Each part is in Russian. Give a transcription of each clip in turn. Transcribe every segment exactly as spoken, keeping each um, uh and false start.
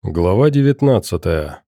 Глава девятнадцатая.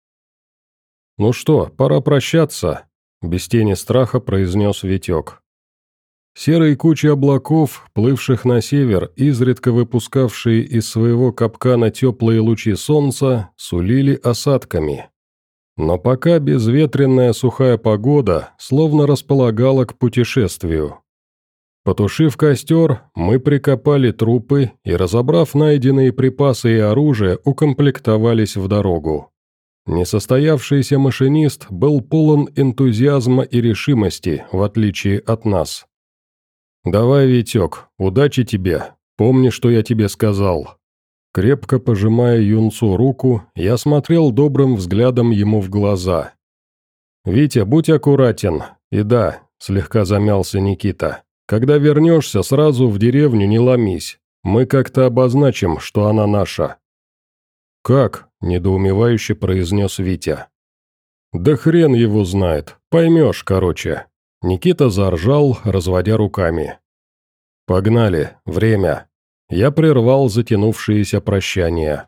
«Ну что, пора прощаться», — без тени страха произнес Витек. Серые кучи облаков, плывших на север, изредка выпускавшие из своего капкана теплые лучи солнца, сулили осадками. Но пока безветренная сухая погода словно располагала к путешествию. Потушив костер, мы прикопали трупы и, разобрав найденные припасы и оружие, укомплектовались в дорогу. Несостоявшийся машинист был полон энтузиазма и решимости, в отличие от нас. «Давай, Витек, удачи тебе, помни, что я тебе сказал». Крепко пожимая юнцу руку, я смотрел добрым взглядом ему в глаза. «Витя, будь аккуратен, и да», — слегка замялся Никита. «Когда вернешься, сразу в деревню не ломись. Мы как-то обозначим, что она наша». «Как?» – недоумевающе произнес Витя. «Да хрен его знает. Поймешь, короче». Никита заржал, разводя руками. «Погнали. Время». Я прервал затянувшееся прощание.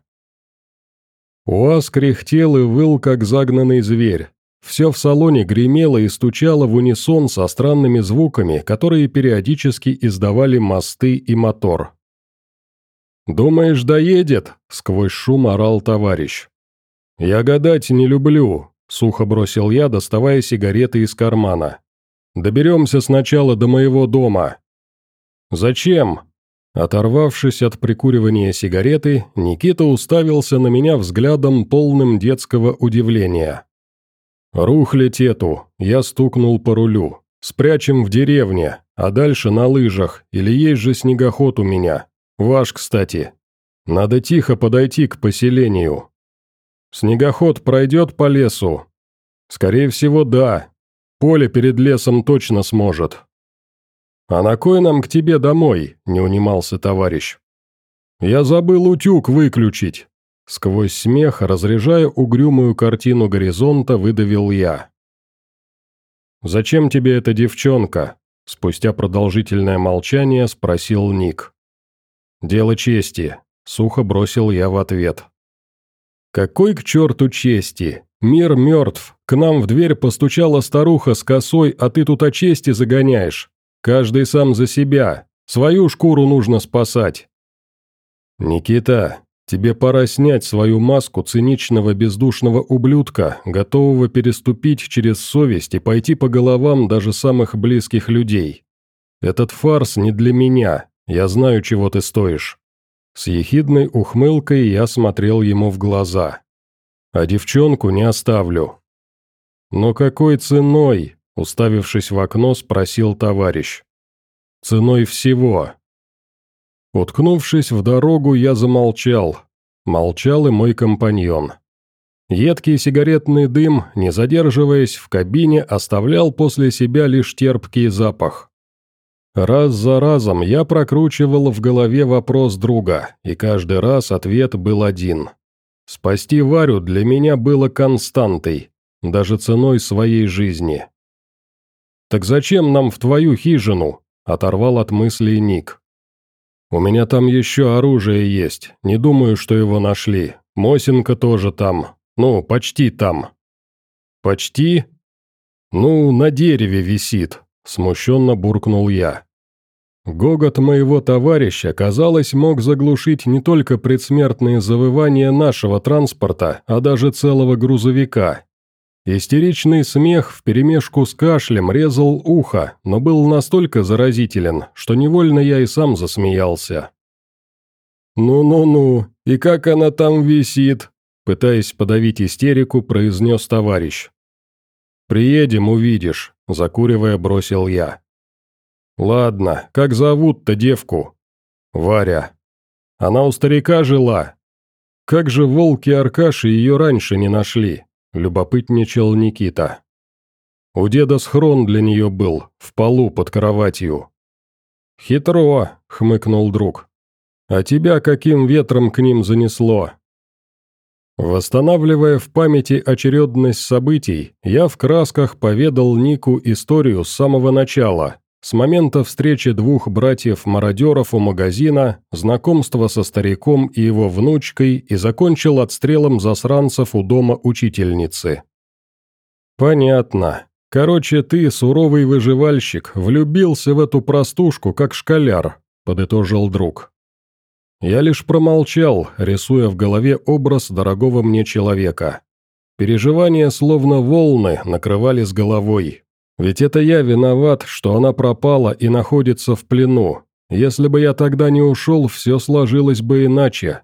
УАЗ кряхтел и выл, как загнанный зверь. Все в салоне гремело и стучало в унисон со странными звуками, которые периодически издавали мосты и мотор. «Думаешь, доедет?» – сквозь шум орал товарищ. «Я гадать не люблю», – сухо бросил я, доставая сигареты из кармана. «Доберемся сначала до моего дома». «Зачем?» Оторвавшись от прикуривания сигареты, Никита уставился на меня взглядом, полным детского удивления. «Рухлядь эту!» – я стукнул по рулю. «Спрячем в деревне, а дальше на лыжах, или есть же снегоход у меня. Ваш, кстати. Надо тихо подойти к поселению. Снегоход пройдет по лесу?» «Скорее всего, да. Поле перед лесом точно сможет». «А на кой нам к тебе домой?» – не унимался товарищ. «Я забыл утюг выключить». Сквозь смех, разряжая угрюмую картину горизонта, выдавил я. «Зачем тебе эта девчонка?» – спустя продолжительное молчание спросил Ник. «Дело чести», – сухо бросил я в ответ. «Какой к черту чести? Мир мертв. К нам в дверь постучала старуха с косой, а ты тут о чести загоняешь. Каждый сам за себя. Свою шкуру нужно спасать». «Никита, тебе пора снять свою маску циничного бездушного ублюдка, готового переступить через совесть и пойти по головам даже самых близких людей. Этот фарс не для меня, я знаю, чего ты стоишь». С ехидной ухмылкой я смотрел ему в глаза. «А девчонку не оставлю». «Но какой ценой?» – уставившись в окно, спросил товарищ. «Ценой всего». Уткнувшись в дорогу, я замолчал. Молчал и мой компаньон. Едкий сигаретный дым, не задерживаясь в кабине, оставлял после себя лишь терпкий запах. Раз за разом я прокручивал в голове вопрос друга, и каждый раз ответ был один. Спасти Варю для меня было константой, даже ценой своей жизни. «Так зачем нам в твою хижину?» – оторвал от мыслей Ник. «У меня там еще оружие есть, не думаю, что его нашли. Мосинка тоже там, ну, почти там». «Почти?» «Ну, на дереве висит», – смущенно буркнул я. Гогот моего товарища, казалось, мог заглушить не только предсмертные завывания нашего транспорта, а даже целого грузовика. Истеричный смех вперемешку с кашлем резал ухо, но был настолько заразителен, что невольно я и сам засмеялся. «Ну-ну-ну, и как она там висит?» Пытаясь подавить истерику, произнес товарищ. «Приедем, увидишь», – закуривая, бросил я. «Ладно, как зовут-то девку?» «Варя». «Она у старика жила?» «Как же волки Аркаши ее раньше не нашли?» Любопытничал Никита. «У деда схрон для нее был, в полу под кроватью». «Хитро», — хмыкнул друг. «А тебя каким ветром к ним занесло?» Восстанавливая в памяти очередность событий, я в красках поведал Нику историю с самого начала, с момента встречи двух братьев-мародеров у магазина, знакомства со стариком и его внучкой и закончил отстрелом засранцев у дома учительницы. «Понятно. Короче, ты, суровый выживальщик, влюбился в эту простушку, как школяр», — подытожил друг. Я лишь промолчал, рисуя в голове образ дорогого мне человека. Переживания, словно волны, накрывали с головой. Ведь это я виноват, что она пропала и находится в плену. Если бы я тогда не ушел, все сложилось бы иначе.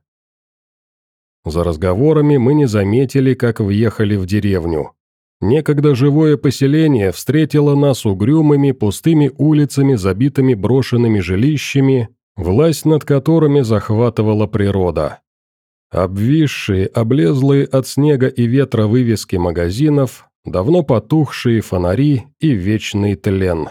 За разговорами мы не заметили, как въехали в деревню. Некогда живое поселение встретило нас угрюмыми пустыми улицами, забитыми брошенными жилищами, власть над которыми захватывала природа. Обвисшие, облезлые от снега и ветра вывески магазинов, давно потухшие фонари и вечный тлен.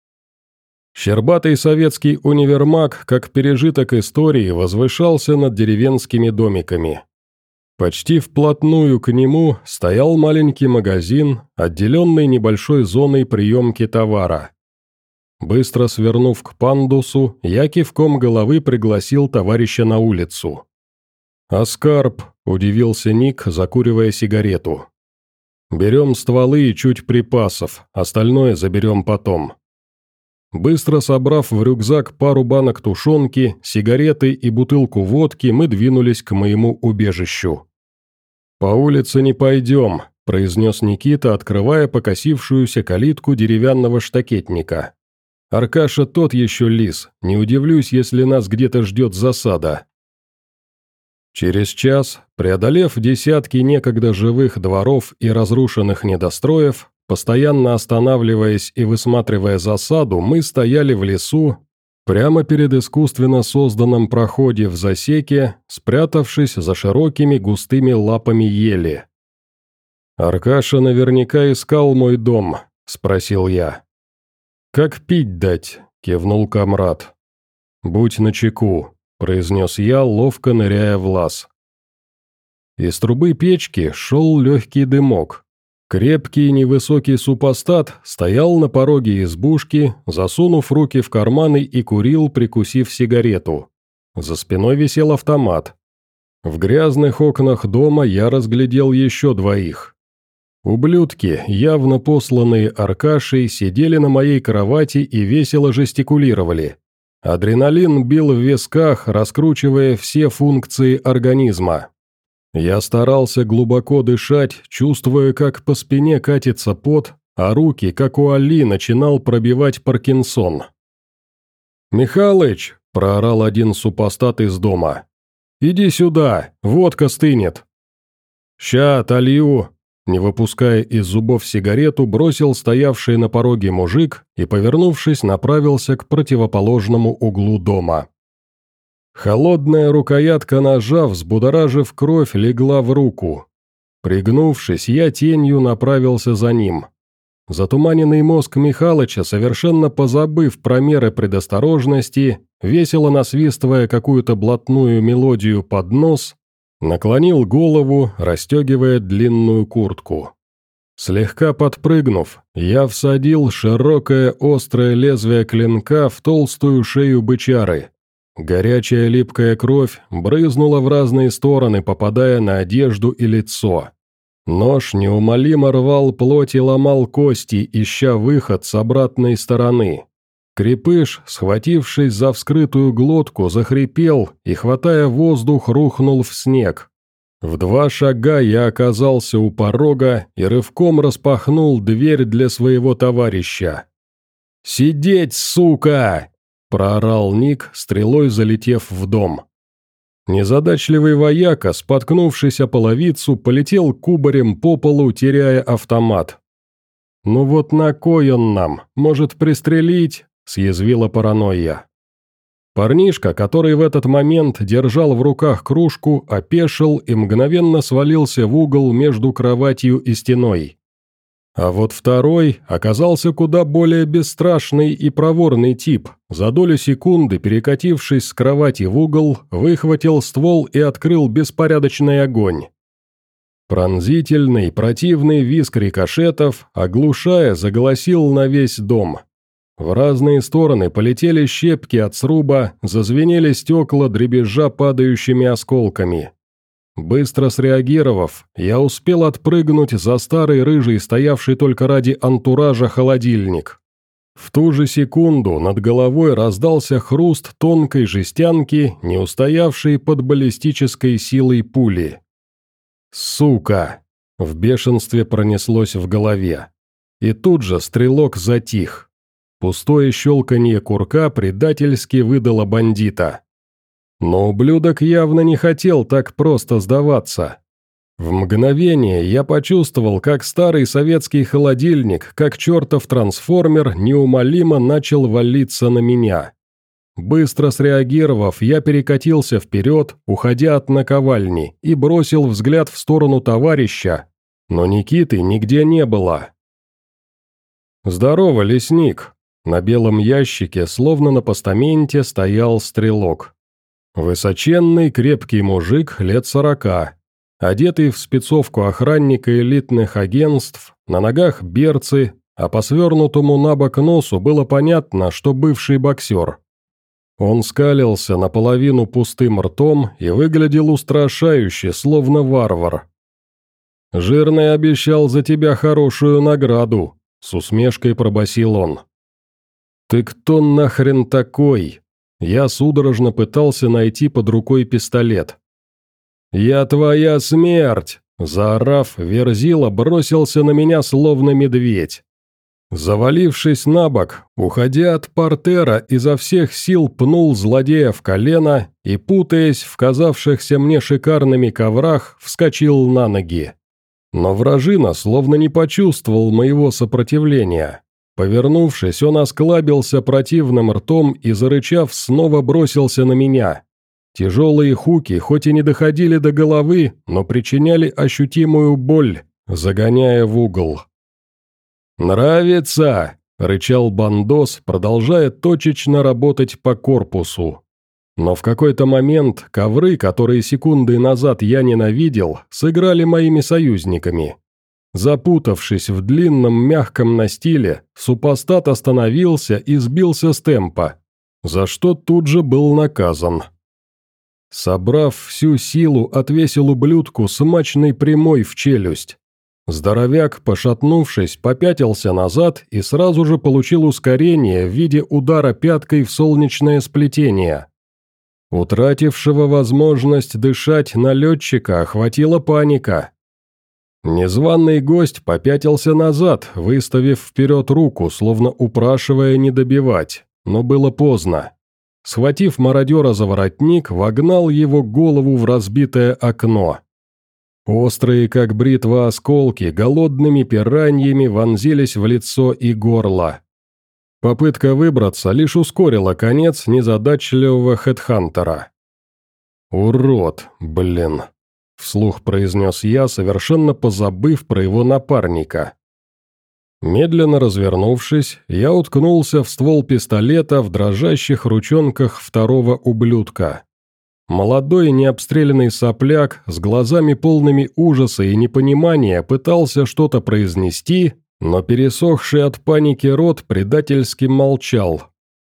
Щербатый советский универмаг, как пережиток истории, возвышался над деревенскими домиками. Почти вплотную к нему стоял маленький магазин, отделенный небольшой зоной приемки товара. Быстро свернув к пандусу, я кивком головы пригласил товарища на улицу. «Аскарп», — удивился Ник, закуривая сигарету. «Берем стволы и чуть припасов, остальное заберем потом». Быстро собрав в рюкзак пару банок тушенки, сигареты и бутылку водки, мы двинулись к моему убежищу. «По улице не пойдем», – произнес Никита, открывая покосившуюся калитку деревянного штакетника. «Аркаша тот еще лис, не удивлюсь, если нас где-то ждет засада». Через час, преодолев десятки некогда живых дворов и разрушенных недостроев, постоянно останавливаясь и высматривая засаду, мы стояли в лесу, прямо перед искусственно созданным проходе в засеке, спрятавшись за широкими густыми лапами ели. «Аркаша наверняка искал мой дом», — спросил я. «Как пить дать?» — кивнул комрад. «Будь начеку», — произнес я, ловко ныряя в лаз. Из трубы печки шел легкий дымок. Крепкий невысокий супостат стоял на пороге избушки, засунув руки в карманы и курил, прикусив сигарету. За спиной висел автомат. В грязных окнах дома я разглядел еще двоих. Ублюдки, явно посланные Аркашей, сидели на моей кровати и весело жестикулировали. Адреналин бил в висках, раскручивая все функции организма. Я старался глубоко дышать, чувствуя, как по спине катится пот, а руки, как у Али, начинал пробивать Паркинсон. «Михалыч!» – проорал один супостат из дома. «Иди сюда, водка стынет!» «Ща, толью!» – не выпуская из зубов сигарету, бросил стоявший на пороге мужик и, повернувшись, направился к противоположному углу дома. Холодная рукоятка ножа, взбудоражив кровь, легла в руку. Пригнувшись, я тенью направился за ним. Затуманенный мозг Михалыча, совершенно позабыв про меры предосторожности, весело насвистывая какую-то блатную мелодию под нос, наклонил голову, расстегивая длинную куртку. Слегка подпрыгнув, я всадил широкое острое лезвие клинка в толстую шею бычары. Горячая липкая кровь брызнула в разные стороны, попадая на одежду и лицо. Нож неумолимо рвал плоть и ломал кости, ища выход с обратной стороны. Крепыш, схватившись за вскрытую глотку, захрипел и, хватая воздух, рухнул в снег. В два шага я оказался у порога и рывком распахнул дверь для своего товарища. «Сидеть, сука!» – проорал Ник, стрелой залетев в дом. Незадачливый вояка, споткнувшись о половицу, полетел кубарем по полу, теряя автомат. «Ну вот на кой он нам? Может, пристрелить?» – съязвила паранойя. Парнишка, который в этот момент держал в руках кружку, опешил и мгновенно свалился в угол между кроватью и стеной. А вот второй оказался куда более бесстрашный и проворный тип. За долю секунды, перекатившись с кровати в угол, выхватил ствол и открыл беспорядочный огонь. Пронзительный, противный визг рикошетов, оглушая, заголосил на весь дом. В разные стороны полетели щепки от сруба, зазвенели стекла, дребезжа падающими осколками. Быстро среагировав, я успел отпрыгнуть за старый рыжий, стоявший только ради антуража, холодильник. В ту же секунду над головой раздался хруст тонкой жестянки, не устоявшей под баллистической силой пули. «Сука!» – в бешенстве пронеслось в голове. И тут же стрелок затих. Пустое щелканье курка предательски выдало бандита. Но ублюдок явно не хотел так просто сдаваться. В мгновение я почувствовал, как старый советский холодильник, как чертов трансформер, неумолимо начал валиться на меня. Быстро среагировав, я перекатился вперед, уходя от наковальни, и бросил взгляд в сторону товарища, но Никиты нигде не было. «Здорово, лесник!» На белом ящике, словно на постаменте, стоял стрелок. Высоченный, крепкий мужик лет сорока, одетый в спецовку охранника элитных агентств, на ногах берцы, а по свернутому на бок носу было понятно, что бывший боксер. Он скалился наполовину пустым ртом и выглядел устрашающе, словно варвар. «Жирный обещал за тебя хорошую награду», — с усмешкой пробасил он. «Ты кто нахрен такой?» Я судорожно пытался найти под рукой пистолет. «Я твоя смерть!» – заорав, Верзила бросился на меня словно медведь. Завалившись на бок, уходя от портера, изо всех сил пнул злодея в колено и, путаясь в казавшихся мне шикарными коврах, вскочил на ноги. Но вражина словно не почувствовал моего сопротивления. Повернувшись, он осклабился противным ртом и, зарычав, снова бросился на меня. Тяжелые хуки хоть и не доходили до головы, но причиняли ощутимую боль, загоняя в угол. «Нравится!» – рычал бандос, продолжая точечно работать по корпусу. Но в какой-то момент ковры, которые секунды назад я ненавидел, сыграли моими союзниками. Запутавшись в длинном мягком настиле, супостат остановился и сбился с темпа, за что тут же был наказан. Собрав всю силу, отвесил ублюдку смачной прямой в челюсть. Здоровяк, пошатнувшись, попятился назад и сразу же получил ускорение в виде удара пяткой в солнечное сплетение. Утратившего возможность дышать налетчика охватила паника. Незваный гость попятился назад, выставив вперед руку, словно упрашивая не добивать, но было поздно. Схватив мародера за воротник, вогнал его голову в разбитое окно. Острые, как бритва, осколки голодными пираньями вонзились в лицо и горло. Попытка выбраться лишь ускорила конец незадачливого хедхантера. «Урод, блин!» — вслух произнес я, совершенно позабыв про его напарника. Медленно развернувшись, я уткнулся в ствол пистолета в дрожащих ручонках второго ублюдка. Молодой необстрелянный сопляк с глазами полными ужаса и непонимания пытался что-то произнести, но пересохший от паники рот предательски молчал.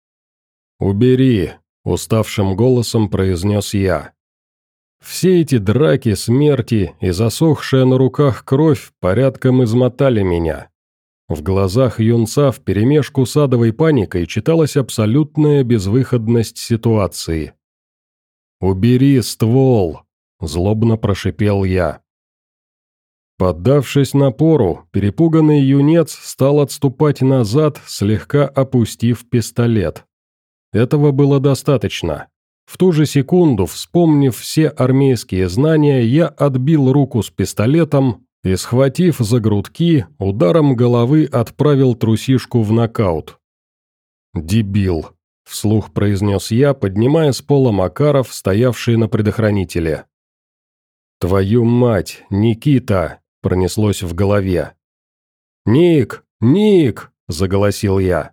«Убери», — уставшим голосом произнес я. Все эти драки, смерти и засохшая на руках кровь порядком измотали меня. В глазах юнца вперемешку с адовой паникой читалась абсолютная безвыходность ситуации. «Убери ствол!» – злобно прошипел я. Поддавшись напору, перепуганный юнец стал отступать назад, слегка опустив пистолет. Этого было достаточно. В ту же секунду, вспомнив все армейские знания, я отбил руку с пистолетом и, схватив за грудки, ударом головы отправил трусишку в нокаут. «Дебил!» – вслух произнес я, поднимая с пола Макаров, стоявший на предохранителе. «Твою мать, Никита!» – пронеслось в голове. «Ник! Ник!» – заголосил я.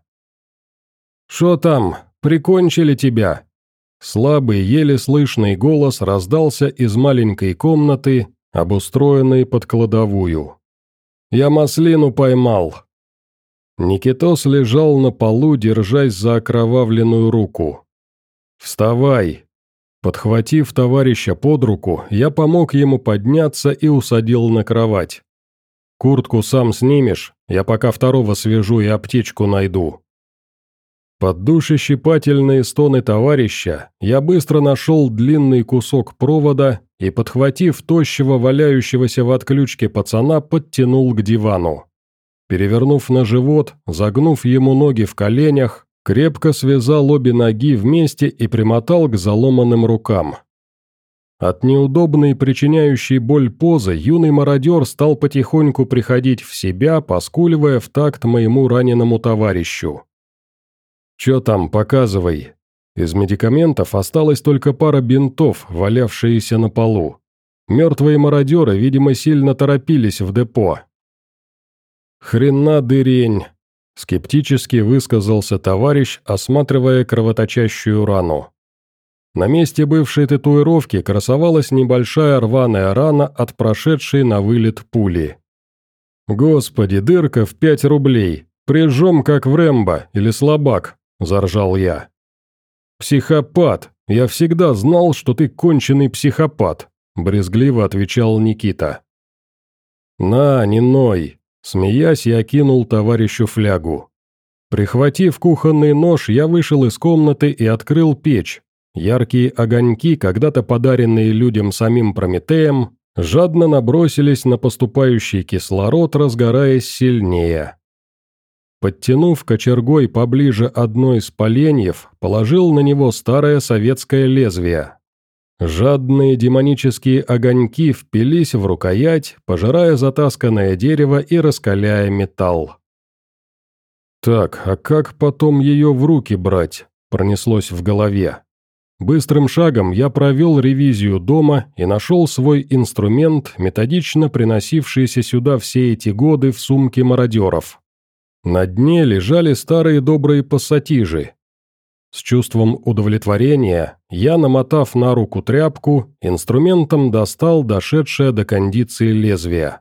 «Шо там? Прикончили тебя?» Слабый, еле слышный голос раздался из маленькой комнаты, обустроенной под кладовую. «Я маслину поймал». Никитос лежал на полу, держась за окровавленную руку. «Вставай!» Подхватив товарища под руку, я помог ему подняться и усадил на кровать. «Куртку сам снимешь, я пока второго свяжу и аптечку найду». Под душещипательные стоны товарища я быстро нашел длинный кусок провода и, подхватив тощего валяющегося в отключке пацана, подтянул к дивану. Перевернув на живот, загнув ему ноги в коленях, крепко связал обе ноги вместе и примотал к заломанным рукам. От неудобной причиняющей боль позы юный мародер стал потихоньку приходить в себя, поскуливая в такт моему раненому товарищу. «Чё там, показывай?» Из медикаментов осталась только пара бинтов, валявшиеся на полу. Мертвые мародеры, видимо, сильно торопились в депо. «Хрена дырень!» – скептически высказался товарищ, осматривая кровоточащую рану. На месте бывшей татуировки красовалась небольшая рваная рана от прошедшей на вылет пули. «Господи, дырка в пять рублей! Прижжем, как в Рэмбо или слабак!» – заржал я. «Психопат! Я всегда знал, что ты конченый психопат!» – брезгливо отвечал Никита. «На, не ной!» Смеясь, я кинул товарищу флягу. Прихватив кухонный нож, я вышел из комнаты и открыл печь. Яркие огоньки, когда-то подаренные людям самим Прометеем, жадно набросились на поступающий кислород, разгораясь сильнее. Подтянув кочергой поближе одно из поленьев, положил на него старое советское лезвие. Жадные демонические огоньки впились в рукоять, пожирая затасканное дерево и раскаляя металл. «Так, а как потом ее в руки брать?» – пронеслось в голове. Быстрым шагом я провел ревизию дома и нашел свой инструмент, методично приносившийся сюда все эти годы в сумке мародеров. На дне лежали старые добрые пассатижи. С чувством удовлетворения я, намотав на руку тряпку, инструментом достал дошедшее до кондиции лезвие.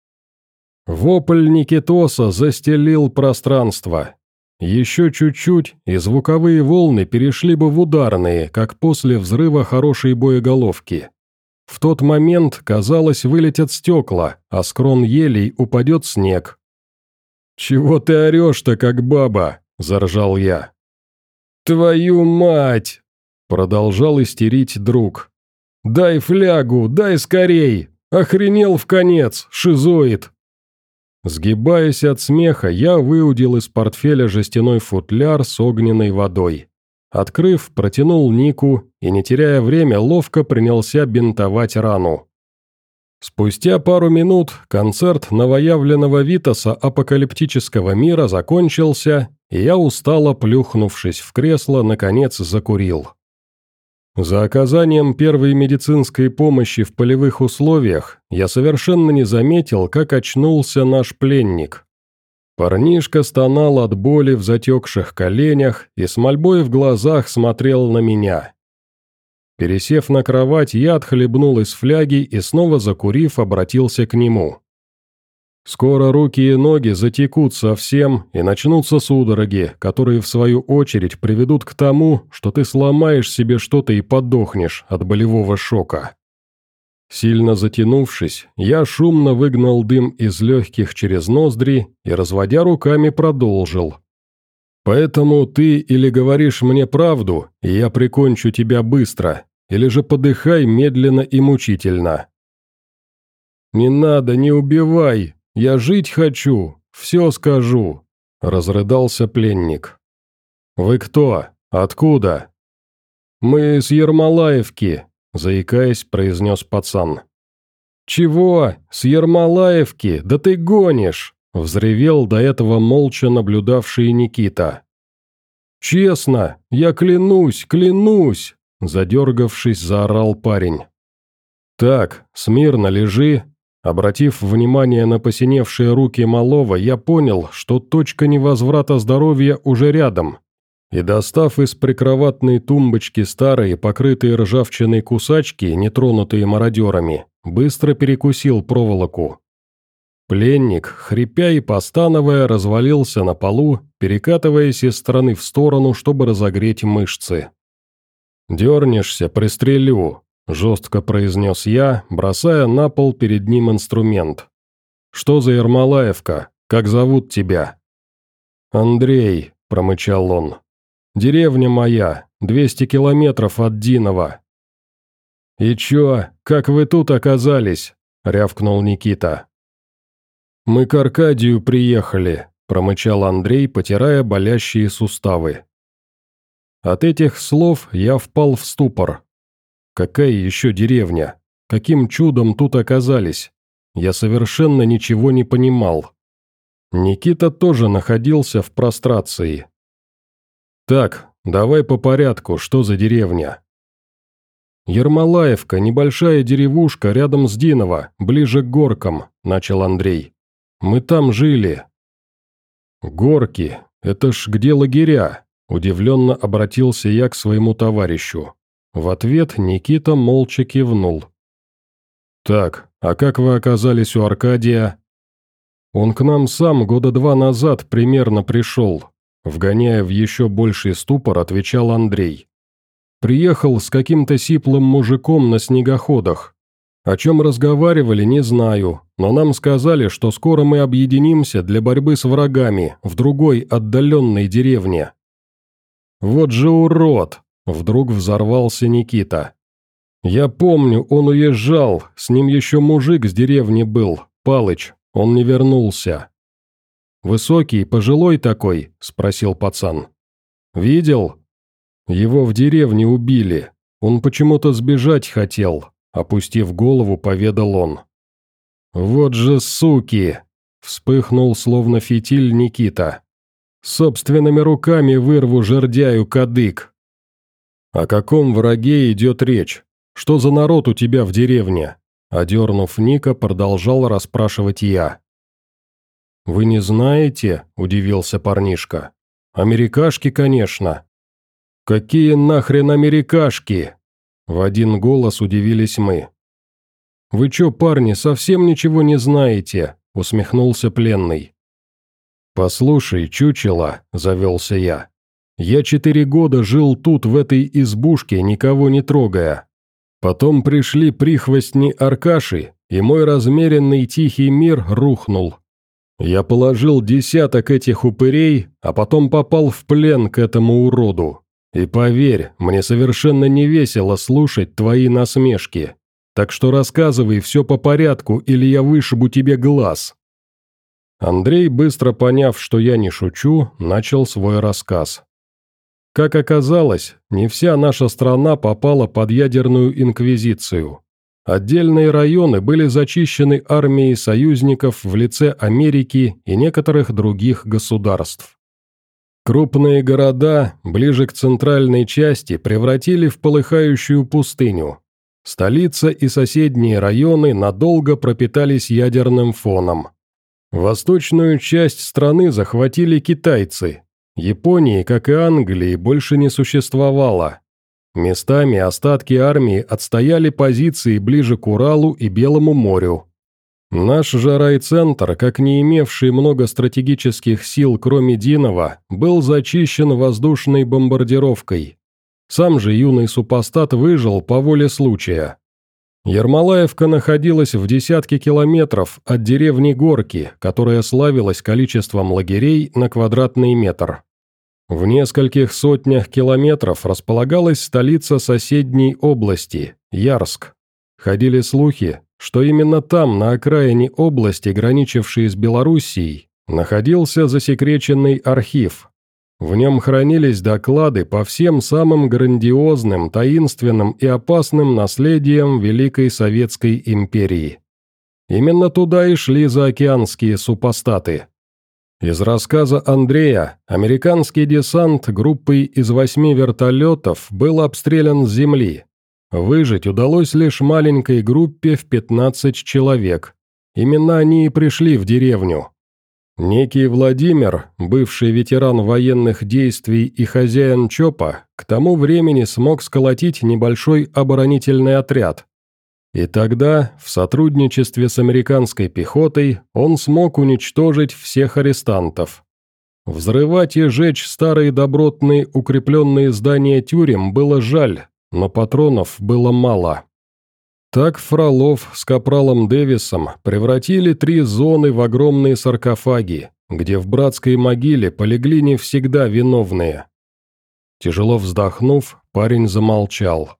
Вопль Никитоса застелил пространство. Еще чуть-чуть, и звуковые волны перешли бы в ударные, как после взрыва хорошей боеголовки. В тот момент, казалось, вылетят стекла, а с крон елей упадет снег. «Чего ты орешь-то, как баба?» – заржал я. «Твою мать!» – продолжал истерить друг. «Дай флягу, дай скорей! Охренел в конец, шизоид!» Сгибаясь от смеха, я выудил из портфеля жестяной футляр с огненной водой. Открыв, протянул Нику и, не теряя время, ловко принялся бинтовать рану. Спустя пару минут концерт новоявленного Витаса апокалиптического мира закончился, и я, устало плюхнувшись в кресло, наконец закурил. За оказанием первой медицинской помощи в полевых условиях я совершенно не заметил, как очнулся наш пленник. Парнишка стонал от боли в затекших коленях и с мольбой в глазах смотрел на меня. Пересев на кровать, я отхлебнул из фляги и, снова закурив, обратился к нему. «Скоро руки и ноги затекут совсем, и начнутся судороги, которые, в свою очередь, приведут к тому, что ты сломаешь себе что-то и подохнешь от болевого шока». Сильно затянувшись, я шумно выгнал дым из легких через ноздри и, разводя руками, продолжил. «Поэтому ты или говоришь мне правду, и я прикончу тебя быстро, или же подыхай медленно и мучительно». «Не надо, не убивай! Я жить хочу, все скажу», – разрыдался пленник. «Вы кто? Откуда?» «Мы с Ермолаевки», – заикаясь, произнес пацан. «Чего? С Ермолаевки? Да ты гонишь!» – взревел до этого молча наблюдавший Никита. «Честно, я клянусь, клянусь!» – задергавшись, заорал парень. «Так, смирно лежи». Обратив внимание на посиневшие руки малого, я понял, что точка невозврата здоровья уже рядом, и, достав из прикроватной тумбочки старые, покрытые ржавчиной кусачки, нетронутые мародерами, быстро перекусил проволоку. Пленник, хрипя и постановая, развалился на полу, перекатываясь из стороны в сторону, чтобы разогреть мышцы. «Дернешься, пристрелю», – жестко произнес я, бросая на пол перед ним инструмент. «Что за Ермолаевка? Как зовут тебя?» «Андрей», – промычал он. «Деревня моя, двести километров от Динова». «И чё, как вы тут оказались?» – рявкнул Никита. «Мы к Аркадию приехали», – промычал Андрей, потирая болящие суставы. От этих слов я впал в ступор. Какая еще деревня? Каким чудом тут оказались? Я совершенно ничего не понимал. Никита тоже находился в прострации. «Так, давай по порядку, что за деревня?» «Ермолаевка, небольшая деревушка рядом с Диново, ближе к горкам», – начал Андрей. «Мы там жили». «Горки, это ж где лагеря?» – удивленно обратился я к своему товарищу. В ответ Никита молча кивнул. «Так, а как вы оказались у Аркадия?» «Он к нам сам года два назад примерно пришел», – вгоняя в еще больший ступор, отвечал Андрей. «Приехал с каким-то сиплым мужиком на снегоходах. О чем разговаривали, не знаю, но нам сказали, что скоро мы объединимся для борьбы с врагами в другой отдаленной деревне». «Вот же урод!» – вдруг взорвался Никита. «Я помню, он уезжал, с ним еще мужик с деревни был, Палыч, он не вернулся». «Высокий, пожилой такой?» – спросил пацан. «Видел? Его в деревне убили, он почему-то сбежать хотел», – опустив голову, поведал он. «Вот же суки!» – вспыхнул словно фитиль Никита. «Собственными руками вырву жердяю кадык». «О каком враге идет речь? Что за народ у тебя в деревне?» Одернув Ника, продолжал расспрашивать я. «Вы не знаете?» – удивился парнишка. «Америкашки, конечно». «Какие нахрен америкашки?» В один голос удивились мы. «Вы чё, парни, совсем ничего не знаете?» – усмехнулся пленный. «Послушай, чучело», – завелся я. «Я четыре года жил тут, в этой избушке, никого не трогая. Потом пришли прихвостни Аркаши, и мой размеренный тихий мир рухнул. Я положил десяток этих упырей, а потом попал в плен к этому уроду. И поверь, мне совершенно не весело слушать твои насмешки. Так что рассказывай все по порядку, или я вышибу тебе глаз». Андрей, быстро поняв, что я не шучу, начал свой рассказ. Как оказалось, не вся наша страна попала под ядерную инквизицию. Отдельные районы были зачищены армией союзников в лице Америки и некоторых других государств. Крупные города, ближе к центральной части, превратили в полыхающую пустыню. Столица и соседние районы надолго пропитались ядерным фоном. Восточную часть страны захватили китайцы. Японии, как и Англии, больше не существовало. Местами остатки армии отстояли позиции ближе к Уралу и Белому морю. Наш же райцентр, как не имевший много стратегических сил, кроме Динова, был зачищен воздушной бомбардировкой. Сам же юный супостат выжил по воле случая. Ермолаевка находилась в десятке километров от деревни Горки, которая славилась количеством лагерей на квадратный метр. В нескольких сотнях километров располагалась столица соседней области – Ярск. Ходили слухи, что именно там, на окраине области, граничившей с Белоруссией, находился засекреченный архив. В нем хранились доклады по всем самым грандиозным, таинственным и опасным наследиям Великой Советской империи. Именно туда и шли заокеанские супостаты. Из рассказа Андрея, американский десант группой из восьми вертолетов был обстрелян с земли. Выжить удалось лишь маленькой группе в пятнадцать человек. Именно они и пришли в деревню. Некий Владимир, бывший ветеран военных действий и хозяин ЧОПа, к тому времени смог сколотить небольшой оборонительный отряд. И тогда, в сотрудничестве с американской пехотой, он смог уничтожить всех арестантов. Взрывать и жечь старые добротные укрепленные здания тюрем было жаль, но патронов было мало. Так Фролов с капралом Дэвисом превратили три зоны в огромные саркофаги, где в братской могиле полегли не всегда виновные. Тяжело вздохнув, парень замолчал.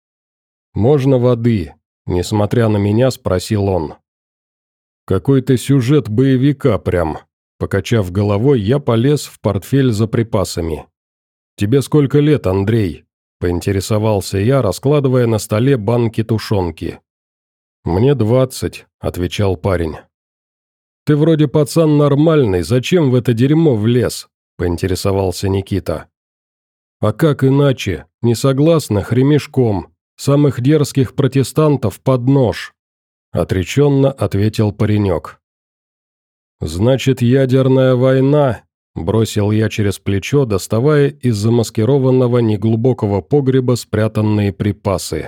«Можно воды?» – несмотря на меня, спросил он. «Какой-то сюжет боевика прям». Покачав головой, я полез в портфель за припасами. «Тебе сколько лет, Андрей?» – поинтересовался я, раскладывая на столе банки тушенки. «Мне двадцать», – отвечал парень. «Ты вроде пацан нормальный, зачем в это дерьмо влез?» – поинтересовался Никита. «А как иначе? Не согласных ремешком. Самых дерзких протестантов под нож», – отреченно ответил паренек. «Значит, ядерная война?» – бросил я через плечо, доставая из замаскированного неглубокого погреба спрятанные припасы.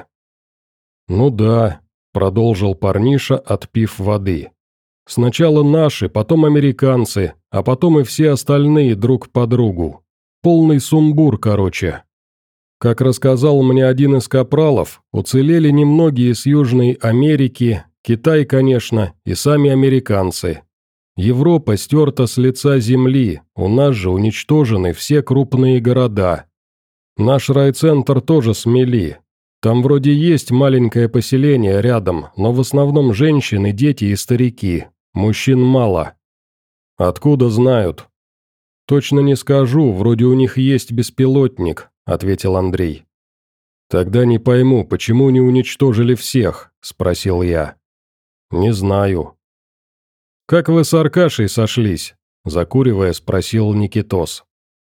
«Ну да», – продолжил парниша, отпив воды. «Сначала наши, потом американцы, а потом и все остальные друг по другу. Полный сумбур, короче. Как рассказал мне один из капралов, уцелели немногие с Южной Америки, Китай, конечно, и сами американцы. Европа стерта с лица земли, у нас же уничтожены все крупные города. Наш райцентр тоже смели. Там вроде есть маленькое поселение рядом, но в основном женщины, дети и старики. Мужчин мало. Откуда знают? Точно не скажу, вроде у них есть беспилотник, ответил Андрей. Тогда не пойму, почему не уничтожили всех, спросил я. Не знаю. «Как вы с Аркашей сошлись?» – закуривая, спросил Никитос.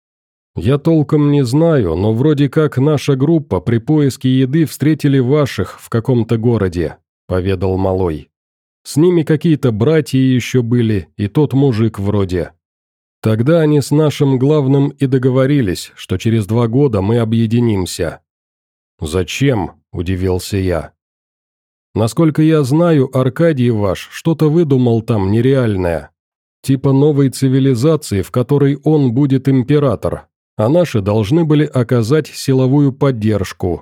«Я толком не знаю, но вроде как наша группа при поиске еды встретили ваших в каком-то городе», – поведал Малой. «С ними какие-то братья еще были, и тот мужик вроде. Тогда они с нашим главным и договорились, что через два года мы объединимся». «Зачем?» – удивился я. «Насколько я знаю, Аркадий ваш что-то выдумал там нереальное. Типа новой цивилизации, в которой он будет император, а наши должны были оказать силовую поддержку».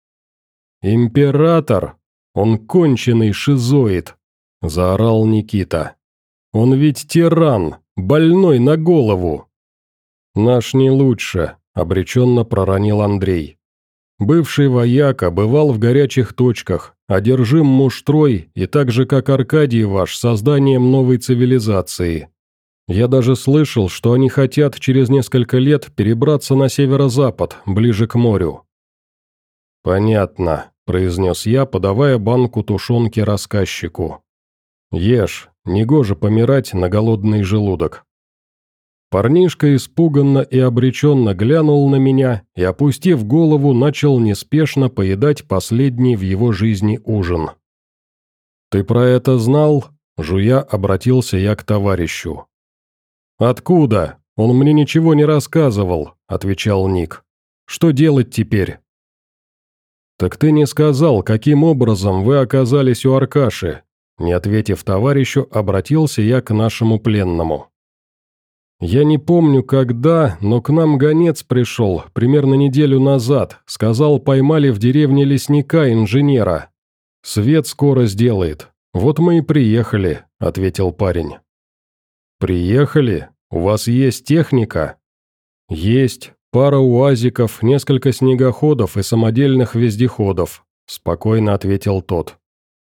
«Император? Он конченый шизоид», – заорал Никита. «Он ведь тиран, больной на голову». «Наш не лучше», – обреченно проронил Андрей. «Бывший вояка бывал в горячих точках, одержим муштрой и так же, как Аркадий ваш, созданием новой цивилизации. Я даже слышал, что они хотят через несколько лет перебраться на северо-запад, ближе к морю». «Понятно», – произнес я, подавая банку тушенки рассказчику. «Ешь, негоже помирать на голодный желудок». Парнишка испуганно и обреченно глянул на меня и, опустив голову, начал неспешно поедать последний в его жизни ужин. «Ты про это знал?» – жуя обратился я к товарищу. «Откуда? Он мне ничего не рассказывал», – отвечал Ник. «Что делать теперь?» «Так ты не сказал, каким образом вы оказались у Аркаши?» Не ответив товарищу, обратился я к нашему пленному. «Я не помню, когда, но к нам гонец пришел, примерно неделю назад, сказал, поймали в деревне лесника инженера. Свет скоро сделает. Вот мы и приехали», — ответил парень. «Приехали? У вас есть техника?» «Есть. Пара уазиков, несколько снегоходов и самодельных вездеходов», — спокойно ответил тот.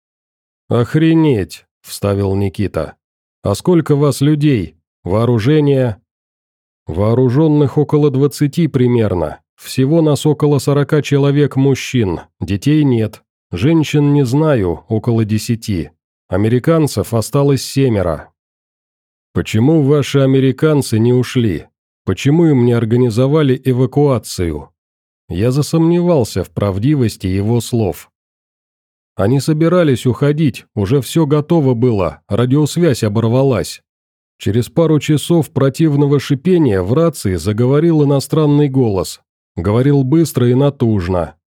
«Охренеть!» — вставил Никита. «А сколько вас людей? Вооружение?» «Вооруженных около двадцати примерно. Всего нас около сорока человек мужчин, детей нет. Женщин не знаю, около десяти. Американцев осталось семеро». «Почему ваши американцы не ушли? Почему им не организовали эвакуацию?» Я засомневался в правдивости его слов. «Они собирались уходить, уже все готово было, радиосвязь оборвалась. Через пару часов противного шипения в рации заговорил иностранный голос. Говорил быстро и натужно.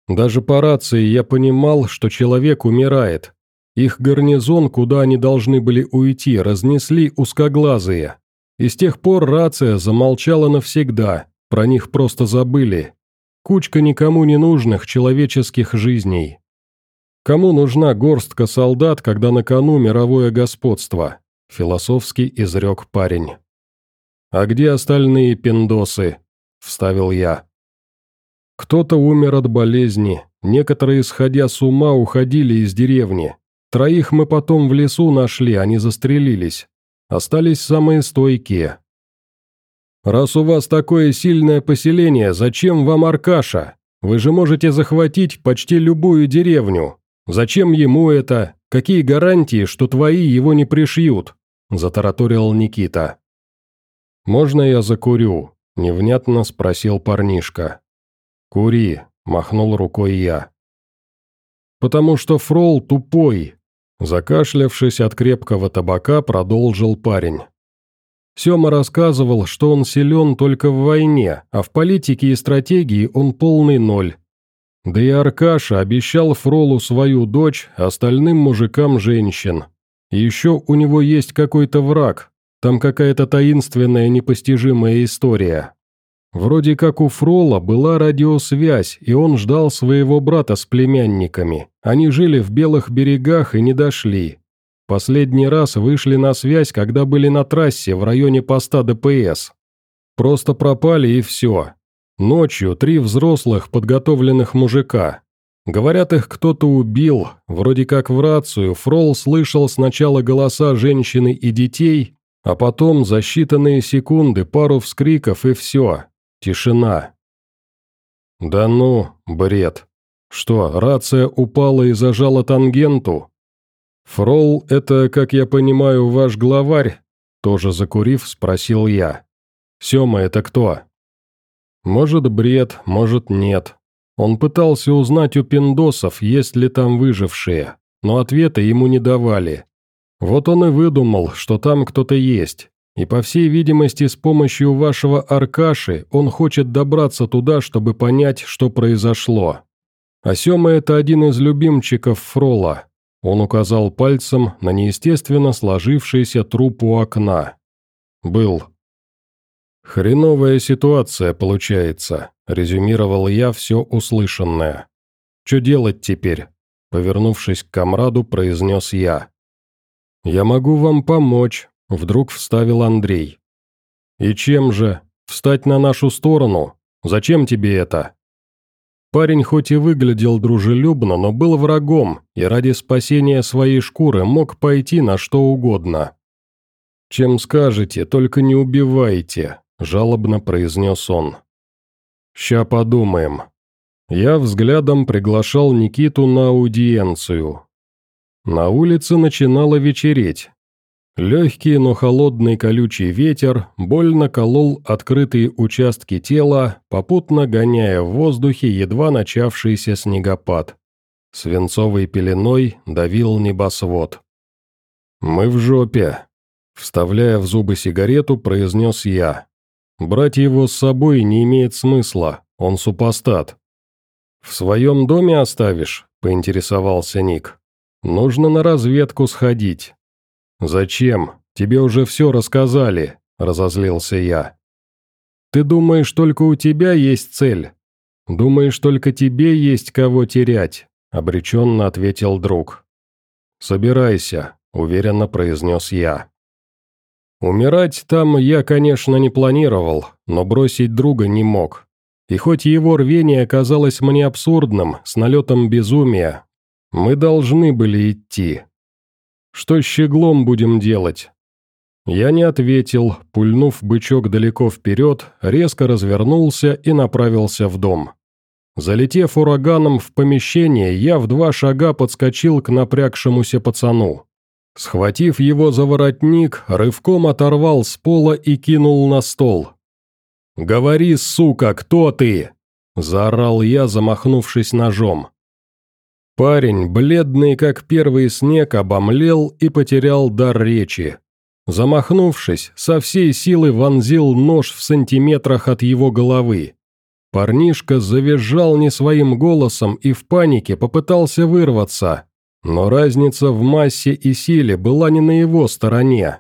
Даже по рации я понимал, что человек умирает. Их гарнизон, куда они должны были уйти, разнесли узкоглазые. И с тех пор рация замолчала навсегда, про них просто забыли. Кучка никому не нужных человеческих жизней. Кому нужна горстка солдат, когда на кону мировое господство? Философски изрек парень. «А где остальные пиндосы?» – вставил я. Кто-то умер от болезни, некоторые, сходя с ума, уходили из деревни. Троих мы потом в лесу нашли, они застрелились. Остались самые стойкие. «Раз у вас такое сильное поселение, зачем вам Аркаша? Вы же можете захватить почти любую деревню. Зачем ему это? Какие гарантии, что твои его не пришьют?» – затараторил Никита. «Можно я закурю?» – невнятно спросил парнишка. «Кури», – махнул рукой я. «Потому что Фрол тупой», – закашлявшись от крепкого табака, продолжил парень. Сёма рассказывал, что он силен только в войне, а в политике и стратегии он полный ноль. Да и Аркаша обещал Фролу свою дочь, остальным мужикам женщин. И еще у него есть какой-то враг, там какая-то таинственная непостижимая история. Вроде как у Фрола была радиосвязь, и он ждал своего брата с племянниками. Они жили в Белых берегах и не дошли. Последний раз вышли на связь, когда были на трассе в районе поста ДПС. Просто пропали и все. Ночью три взрослых подготовленных мужика. Говорят, их кто-то убил, вроде как в рацию Фрол слышал сначала голоса женщины и детей, а потом за считанные секунды пару вскриков и все. Тишина. «Да ну, бред. Что, рация упала и зажала тангенту?» «Фрол – это, как я понимаю, ваш главарь?» Тоже закурив, спросил я. «Сёма – это кто?» «Может, бред, может, нет. Он пытался узнать у пиндосов, есть ли там выжившие, но ответа ему не давали. Вот он и выдумал, что там кто-то есть, и, по всей видимости, с помощью вашего Аркаши он хочет добраться туда, чтобы понять, что произошло. А Сёма – это один из любимчиков Фрола». Он указал пальцем на неестественно сложившийся труп у окна. «Был». «Хреновая ситуация получается», – резюмировал я все услышанное. «Чё делать теперь?» – повернувшись к комраду, произнес я. «Я могу вам помочь», – вдруг вставил Андрей. «И чем же? Встать на нашу сторону? Зачем тебе это?» Парень хоть и выглядел дружелюбно, но был врагом, и ради спасения своей шкуры мог пойти на что угодно. «Чем скажете, только не убивайте», – жалобно произнес он. «Ща подумаем». Я взглядом приглашал Никиту на аудиенцию. На улице начинало вечереть. Легкий, но холодный колючий ветер больно колол открытые участки тела, попутно гоняя в воздухе едва начавшийся снегопад. Свинцовой пеленой давил небосвод. «Мы в жопе», – вставляя в зубы сигарету, произнес я. «Брать его с собой не имеет смысла, он супостат». «В своем доме оставишь?» – поинтересовался Ник. «Нужно на разведку сходить». «Зачем? Тебе уже все рассказали», – разозлился я. «Ты думаешь, только у тебя есть цель? Думаешь, только тебе есть кого терять?» – обреченно ответил друг. «Собирайся», – уверенно произнес я. Умирать там я, конечно, не планировал, но бросить друга не мог. И хоть его рвение казалось мне абсурдным, с налетом безумия, мы должны были идти. «Что с щеглом будем делать?» Я не ответил, пульнув бычок далеко вперед, резко развернулся и направился в дом. Залетев ураганом в помещение, я в два шага подскочил к напрягшемуся пацану. Схватив его за воротник, рывком оторвал с пола и кинул на стол. «Говори, сука, кто ты?» – заорал я, замахнувшись ножом. Парень, бледный как первый снег, обомлел и потерял дар речи. Замахнувшись, со всей силы вонзил нож в сантиметрах от его головы. Парнишка завизжал не своим голосом и в панике попытался вырваться, но разница в массе и силе была не на его стороне.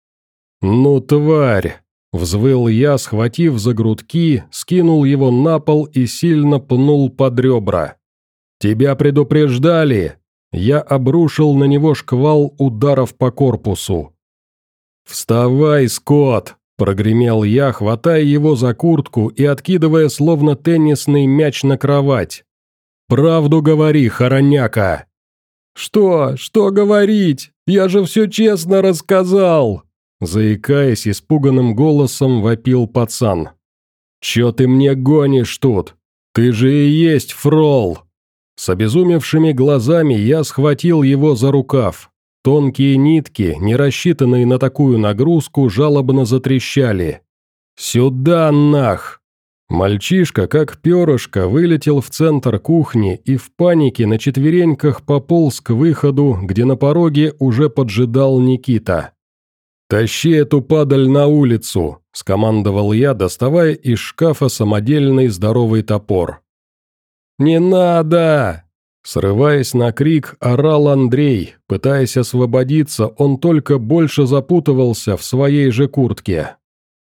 «Ну, тварь!» – взвыл я, схватив за грудки, скинул его на пол и сильно пнул под ребра. «Тебя предупреждали!» Я обрушил на него шквал ударов по корпусу. «Вставай, Скотт!» – прогремел я, хватая его за куртку и откидывая словно теннисный мяч на кровать. «Правду говори, хороняка!» «Что? Что говорить? Я же все честно рассказал!» Заикаясь, испуганным голосом вопил пацан. «Чё ты мне гонишь тут? Ты же и есть Фрол!» С обезумевшими глазами я схватил его за рукав. Тонкие нитки, не рассчитанные на такую нагрузку, жалобно затрещали. «Сюда, нах!» Мальчишка, как перышко, вылетел в центр кухни и в панике на четвереньках пополз к выходу, где на пороге уже поджидал Никита. «Тащи эту падаль на улицу!» – скомандовал я, доставая из шкафа самодельный здоровый топор. «Не надо!» Срываясь на крик, орал Андрей. Пытаясь освободиться, он только больше запутывался в своей же куртке.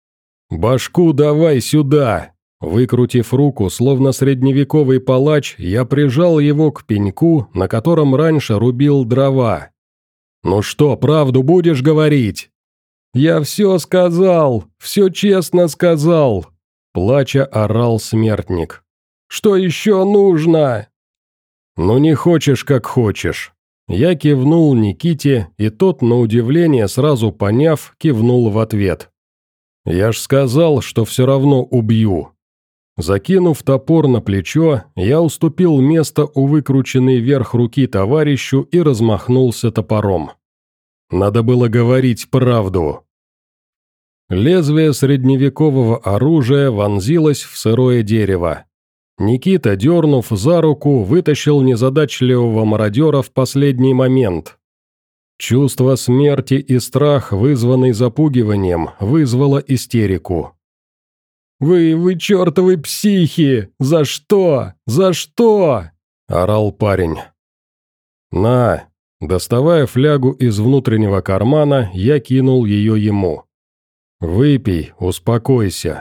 «Башку давай сюда!» Выкрутив руку, словно средневековый палач, я прижал его к пеньку, на котором раньше рубил дрова. «Ну что, правду будешь говорить?» «Я все сказал, все честно сказал!» Плача орал смертник. «Что еще нужно?» «Ну не хочешь, как хочешь». Я кивнул Никите, и тот, на удивление, сразу поняв, кивнул в ответ. «Я ж сказал, что все равно убью». Закинув топор на плечо, я уступил место у выкрученной вверх руки товарищу и размахнулся топором. Надо было говорить правду. Лезвие средневекового оружия вонзилось в сырое дерево. Никита, дернув за руку, вытащил незадачливого мародера в последний момент. Чувство смерти и страх, вызванный запугиванием, вызвало истерику. «Вы, вы чертовы психи! За что? За что?» – орал парень. «На!» – доставая флягу из внутреннего кармана, я кинул ее ему. «Выпей, успокойся».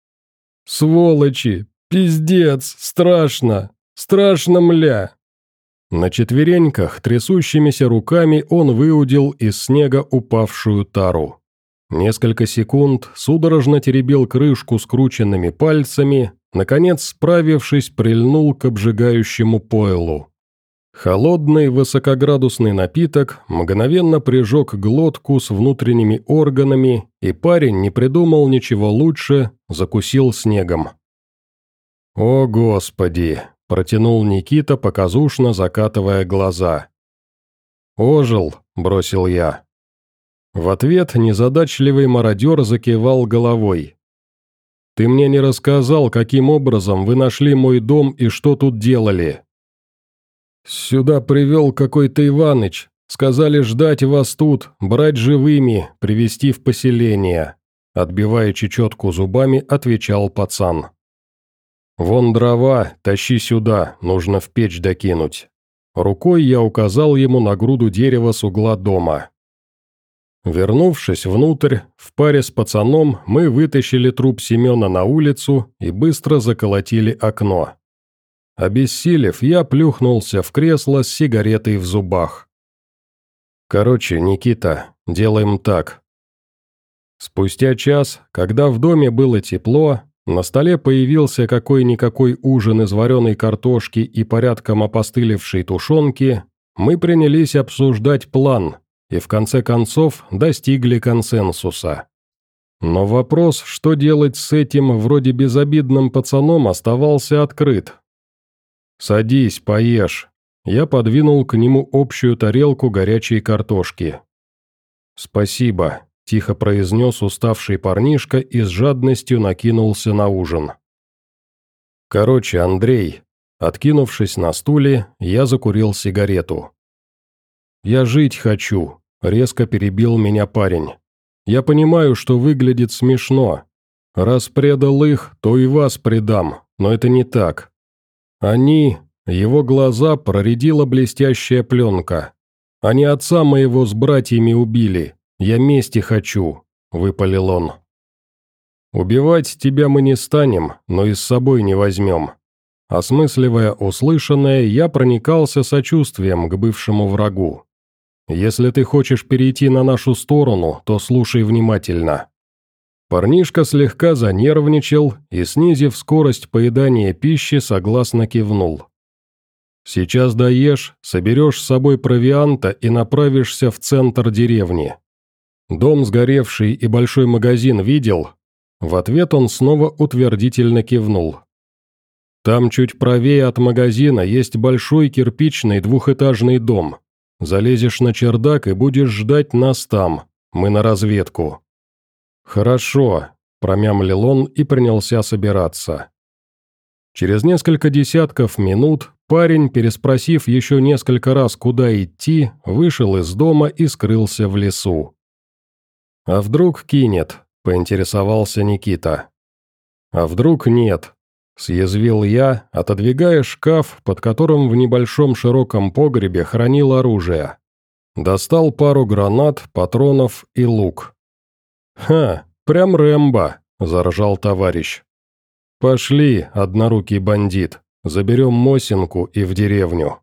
«Сволочи! Пиздец! Страшно! Страшно, мля!» На четвереньках, трясущимися руками, он выудил из снега упавшую тару. Несколько секунд судорожно теребил крышку скрученными пальцами, наконец, справившись, прильнул к обжигающему пойлу. Холодный высокоградусный напиток мгновенно прижег глотку с внутренними органами, и парень не придумал ничего лучше, закусил снегом. «О, Господи!» – протянул Никита, показушно закатывая глаза. «Ожил!» – бросил я. В ответ незадачливый мародер закивал головой. «Ты мне не рассказал, каким образом вы нашли мой дом и что тут делали?» «Сюда привел какой-то Иваныч. Сказали ждать вас тут, брать живыми, привезти в поселение», отбивая чечетку зубами, отвечал пацан. «Вон дрова, тащи сюда, нужно в печь докинуть». Рукой я указал ему на груду дерева с угла дома. Вернувшись внутрь, в паре с пацаном мы вытащили труп Семена на улицу и быстро заколотили окно. Обессилев, я плюхнулся в кресло с сигаретой в зубах. «Короче, Никита, делаем так». Спустя час, когда в доме было тепло, на столе появился какой-никакой ужин из вареной картошки и порядком опостылевшей тушенки, мы принялись обсуждать план и в конце концов достигли консенсуса. Но вопрос, что делать с этим вроде безобидным пацаном, оставался открыт. «Садись, поешь». Я подвинул к нему общую тарелку горячей картошки. «Спасибо», – тихо произнес уставший парнишка и с жадностью накинулся на ужин. «Короче, Андрей», откинувшись на стуле, я закурил сигарету. «Я жить хочу», – резко перебил меня парень. «Я понимаю, что выглядит смешно. Раз предал их, то и вас предам, но это не так. Они, его глаза проредила блестящая пленка. Они отца моего с братьями убили, я мести хочу, выпалил он. Убивать тебя мы не станем, но и с собой не возьмем. Осмысливая услышанное, я проникался сочувствием к бывшему врагу. Если ты хочешь перейти на нашу сторону, то слушай внимательно. Парнишка слегка занервничал и, снизив скорость поедания пищи, согласно кивнул. «Сейчас доешь, соберешь с собой провианта и направишься в центр деревни. Дом сгоревший и большой магазин видел?» В ответ он снова утвердительно кивнул. «Там чуть правее от магазина есть большой кирпичный двухэтажный дом. Залезешь на чердак и будешь ждать нас там, мы на разведку». «Хорошо», – промямлил он и принялся собираться. Через несколько десятков минут парень, переспросив еще несколько раз, куда идти, вышел из дома и скрылся в лесу. «А вдруг кинет?» – поинтересовался Никита. «А вдруг нет?» – съязвил я, отодвигая шкаф, под которым в небольшом широком погребе хранил оружие. Достал пару гранат, патронов и лук. «Ха, прям Рэмбо», – заржал товарищ. «Пошли, однорукий бандит, заберем Мосинку и в деревню».